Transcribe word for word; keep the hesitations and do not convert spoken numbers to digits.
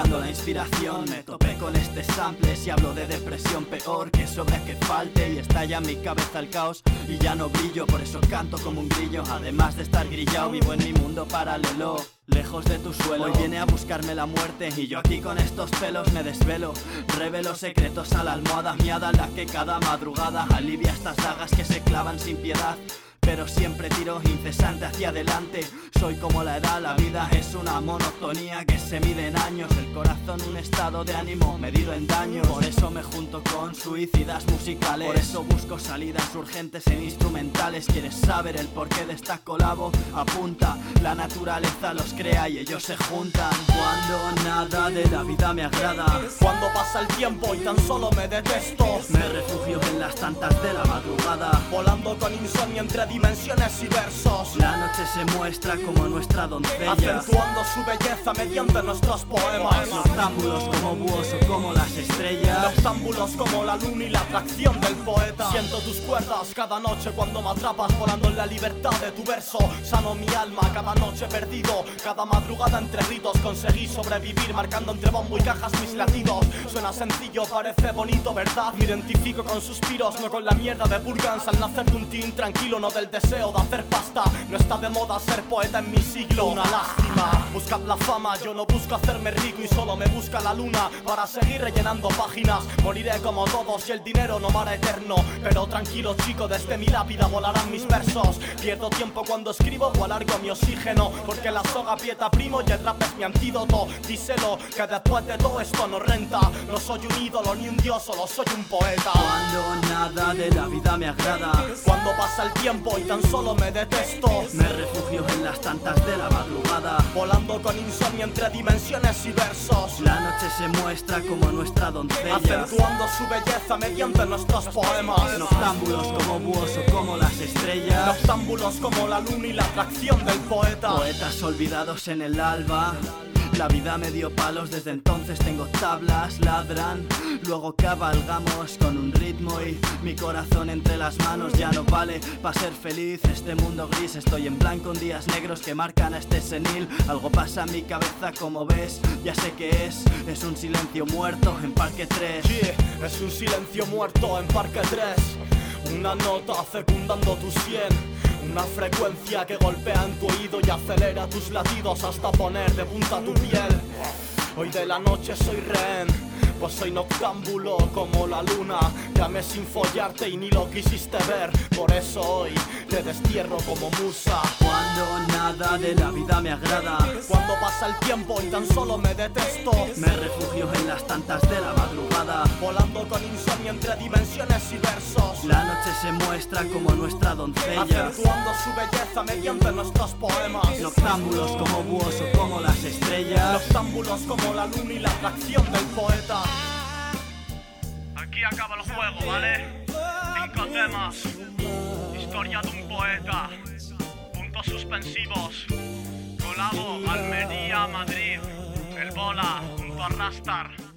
buscando la inspiración. Me topé con este sample y hablo de depresión, peor que sobre que falte. Y estalla en mi cabeza el caos y ya no brillo, por eso canto como un grillo. Además de estar grillado, vivo en mi mundo paralelo, lejos de tu suelo. Hoy viene a buscarme la muerte y yo aquí con estos pelos me desvelo. Revelo secretos a la almohada miada, la que cada madrugada alivia estas dagas que se clavan sin piedad. Pero siempre tiro incesante hacia adelante. Soy como la edad, la vida es una monotonía que se mide en años. El corazón un estado de ánimo medido en daños. Por eso me junto con suicidas musicales. Por eso busco salidas urgentes en instrumentales. ¿Quieres saber el porqué de esta colabo? Apunta, la naturaleza los crea y ellos se juntan. Cuando nada de la vida me agrada, cuando pasa el tiempo y tan solo me detesto, me refugio en las tantas de la madrugada, volando con insomnio entre dimensiones y versos. La noche se muestra como nuestra doncella, acentuando su belleza mediante nuestros poemas. Noctámbulos como búhos o como las estrellas, noctámbulos como la luna y la atracción del poeta. Siento tus cuerdas cada noche cuando me atrapas, volando en la libertad de tu verso. Sano mi alma cada noche perdido, cada madrugada entre gritos conseguí sobrevivir, marcando entre bombo y cajas mis latidos. Suena sencillo, parece bonito, ¿verdad? Me identifico con suspiros, no con la mierda de Burgans. Al nacer de un teen tranquilo, no del deseo de hacer pasta. No está de moda ser poeta en mi siglo, una lástima. Buscad la fama, yo no busco hacerme rico y solo me busca la luna para seguir rellenando páginas. Moriré como todos y el dinero no vara eterno, pero tranquilo chico, desde mi lápida volarán mis versos. Pierdo tiempo cuando escribo o alargo mi oxígeno, porque la soga aprieta primo y el rap es mi antídoto. Díselo que después de todo esto no renta. No soy un ídolo ni un dios, solo soy un poeta. Cuando nada de la vida me agrada, cuando pasa el tiempo y tan solo me detesto, me refugio en las tantas de la madrugada, volando con insomnio entre dimensiones y versos. La noche se muestra como nuestra doncella, acentuando su belleza mediante nuestros poemas. Noctámbulos como búhos o como las estrellas, noctámbulos como la luna y la atracción del poeta. Poetas olvidados en el alba. La vida me dio palos, desde entonces tengo tablas, ladran. Luego cabalgamos con un ritmo y mi corazón entre las manos ya no vale para ser feliz. Este mundo gris, estoy en blanco en días negros que marcan a este senil. Algo pasa en mi cabeza como ves, ya sé que es. Es un silencio muerto en Parque tres. Yeah, es un silencio muerto en Parque tres. Una nota fecundando tu sien, una frecuencia que golpea en tu oído y acelera tus latidos hasta poner de punta tu piel. Hoy de la noche soy rehén, pues soy noctámbulo como la luna. Llamé sin follarte y ni lo quisiste ver, por eso hoy te destierro como musa. Cuando nada de la vida me agrada, cuando pasa el tiempo y tan solo me detesto, me refugio en las tantas de la madrugada, volando con insomnio entre dimensiones y versos. La noche se muestra como nuestra doncella, acentuando su belleza mediante nuestros poemas. Noctámbulos como búhos o como las estrellas, noctámbulos como la luna y la atracción del poeta. Aquí acaba el juego, ¿vale? Cinco temas. Historia de un poeta. Puntos suspensivos. Colabo, Almería, Madrid. El bola, junto a Rastar.